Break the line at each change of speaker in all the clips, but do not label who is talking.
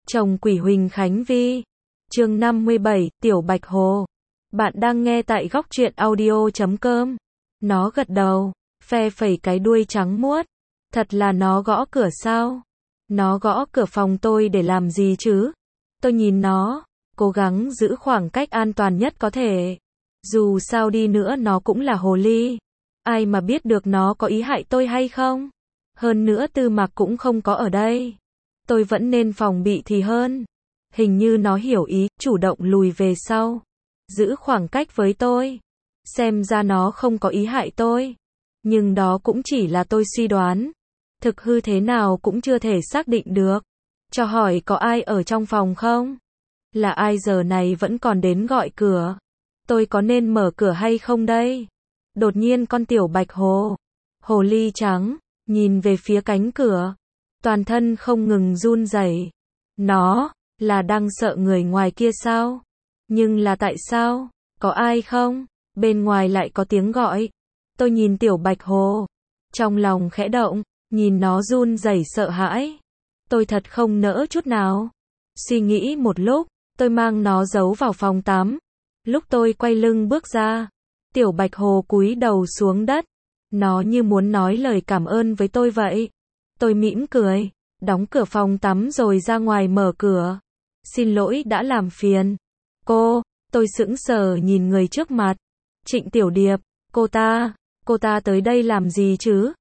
Chồng quỷ Huỳnh Khánh Vi. Chương 57, Tiểu Bạch Hồ. Bạn đang nghe tại góc truyện audio.com. Nó gật đầu, phe phẩy cái đuôi trắng muốt. Thật là nó gõ cửa sao? Nó gõ cửa phòng tôi để làm gì chứ? Tôi nhìn nó, cố gắng giữ khoảng cách an toàn nhất có thể. Dù sao đi nữa nó cũng là hồ ly. Ai mà biết được nó có ý hại tôi hay không? Hơn nữa Tư Mạc cũng không có ở đây. Tôi vẫn nên phòng bị thì hơn. Hình như nó hiểu ý, chủ động lùi về sau. Giữ khoảng cách với tôi. Xem ra nó không có ý hại tôi. Nhưng đó cũng chỉ là tôi suy đoán. Thực hư thế nào cũng chưa thể xác định được. Cho hỏi có ai ở trong phòng không? Là ai giờ này vẫn còn đến gọi cửa? Tôi có nên mở cửa hay không đây? Đột nhiên con tiểu bạch hồ, hồ ly trắng, nhìn về phía cánh cửa. Toàn thân không ngừng run rẩy. Nó là đang sợ người ngoài kia sao? Nhưng là tại sao? Có ai không? Bên ngoài lại có tiếng gọi. Tôi nhìn tiểu bạch hồ, trong lòng khẽ động, nhìn nó run rẩy sợ hãi. Tôi thật không nỡ chút nào. Suy nghĩ một lúc, tôi mang nó giấu vào phòng tắm. Lúc tôi quay lưng bước ra, tiểu bạch hồ cúi đầu xuống đất. Nó như muốn nói lời cảm ơn với tôi vậy. Tôi mỉm cười, đóng cửa phòng tắm rồi ra ngoài mở cửa. Xin lỗi đã làm phiền. Tôi sững sờ nhìn người trước mặt. Trịnh Tiểu Điệp, cô ta tới đây làm gì chứ?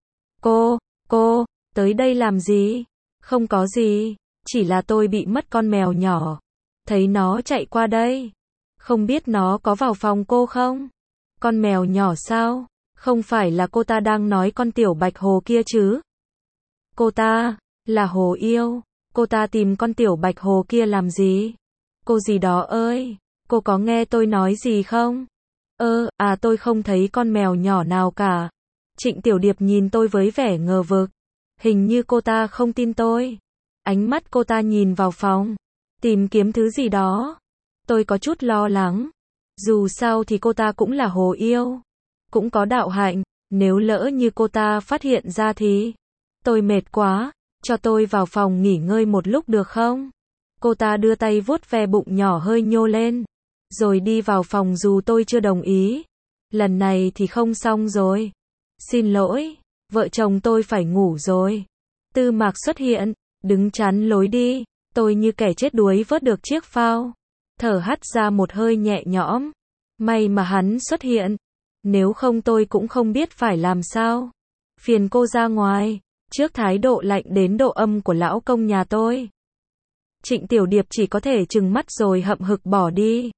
Cô, tới đây làm gì? Không có gì, chỉ là tôi bị mất con mèo nhỏ. Thấy nó chạy qua đây. Không biết nó có vào phòng cô không? Con mèo nhỏ sao? Không phải là cô ta đang nói con tiểu bạch hồ kia chứ? Cô ta, là hồ yêu. Cô ta tìm con tiểu bạch hồ kia làm gì? Cô gì đó ơi, cô có nghe tôi nói gì không? Tôi không thấy con mèo nhỏ nào cả. Trịnh Tiểu Điệp nhìn tôi với vẻ ngờ vực. Hình như cô ta không tin tôi. Ánh mắt cô ta nhìn vào phòng, tìm kiếm thứ gì đó. Tôi có chút lo lắng. Dù sao thì cô ta cũng là hồ yêu, cũng có đạo hạnh. Nếu lỡ như cô ta phát hiện ra thì... Tôi mệt quá, cho tôi vào phòng nghỉ ngơi một lúc được không? Cô ta đưa tay vuốt ve bụng nhỏ hơi nhô lên, rồi đi vào phòng dù tôi chưa đồng ý. Lần này thì không xong rồi. Xin lỗi, vợ chồng tôi phải ngủ rồi. Tư Mạc xuất hiện, đứng chắn lối đi. Tôi như kẻ chết đuối vớt được chiếc phao, thở hắt ra một hơi nhẹ nhõm. May mà hắn xuất hiện, nếu không tôi cũng không biết phải làm sao. Phiền cô ra ngoài. Trước thái độ lạnh đến độ âm của lão công nhà tôi, Trịnh Tiểu Điệp chỉ có thể trừng mắt rồi hậm hực bỏ đi.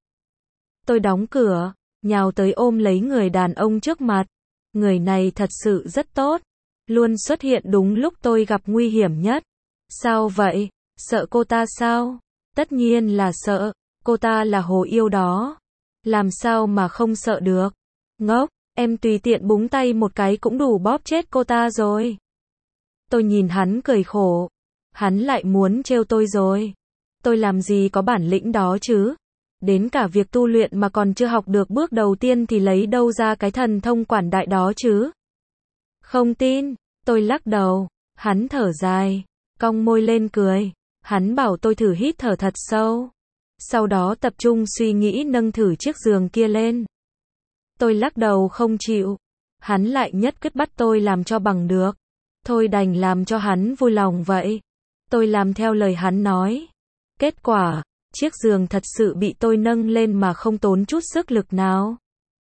Tôi đóng cửa, nhào tới ôm lấy người đàn ông trước mặt. Người này thật sự rất tốt, luôn xuất hiện đúng lúc tôi gặp nguy hiểm nhất. Sao vậy? Sợ cô ta sao? Tất nhiên là sợ, cô ta là hồ yêu đó. Làm sao mà không sợ được? Ngốc, em tùy tiện búng tay một cái cũng đủ bóp chết cô ta rồi. Tôi nhìn hắn cười khổ. Hắn lại muốn trêu tôi rồi. Tôi làm gì có bản lĩnh đó chứ? Đến cả việc tu luyện mà còn chưa học được bước đầu tiên thì lấy đâu ra cái thần thông quảng đại đó chứ? Không tin, tôi lắc đầu. Hắn thở dài, cong môi lên cười. Hắn bảo tôi thử hít thở thật sâu. Sau đó tập trung suy nghĩ nâng thử chiếc giường kia lên. Tôi lắc đầu không chịu. Hắn lại nhất quyết bắt tôi làm cho bằng được. Thôi đành làm cho hắn vui lòng vậy. Tôi làm theo lời hắn nói. Kết quả, chiếc giường thật sự bị tôi nâng lên mà không tốn chút sức lực nào.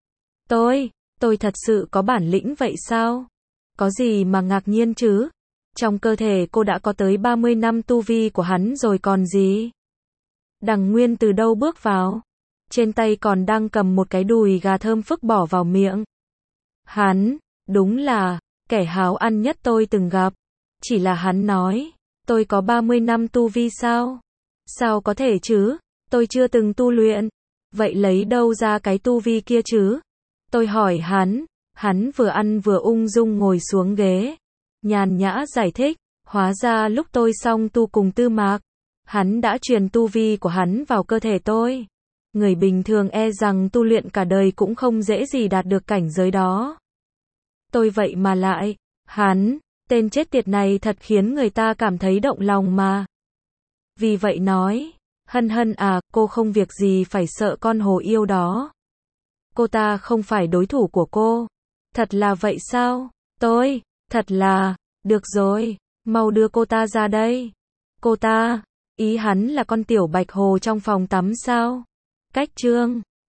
Tôi thật sự có bản lĩnh vậy sao? Có gì mà ngạc nhiên chứ? Trong cơ thể cô đã có tới 30 năm tu vi của hắn rồi còn gì? Đằng Nguyên từ đâu bước vào? Trên tay còn đang cầm một cái đùi gà thơm phức bỏ vào miệng. Hắn, đúng là kẻ háo ăn nhất tôi từng gặp. Chỉ là hắn nói, tôi có 30 năm tu vi sao? Sao có thể chứ? Tôi chưa từng tu luyện. Vậy lấy đâu ra cái tu vi kia chứ? Tôi hỏi hắn vừa ăn vừa ung dung ngồi xuống ghế. Nhàn nhã giải thích, hóa ra lúc tôi xong tu cùng Tư Mạc, hắn đã truyền tu vi của hắn vào cơ thể tôi. Người bình thường e rằng tu luyện cả đời cũng không dễ gì đạt được cảnh giới đó. Tôi vậy mà lại, tên chết tiệt này thật khiến người ta cảm thấy động lòng mà. vì vậy nói, Hân Hân à, cô không việc gì phải sợ con hồ yêu đó. Cô ta không phải đối thủ của cô. Thật là vậy sao? Thật là, được rồi, mau đưa cô ta ra đây. Cô ta, ý hắn là con tiểu bạch hồ trong phòng tắm sao? Cách chương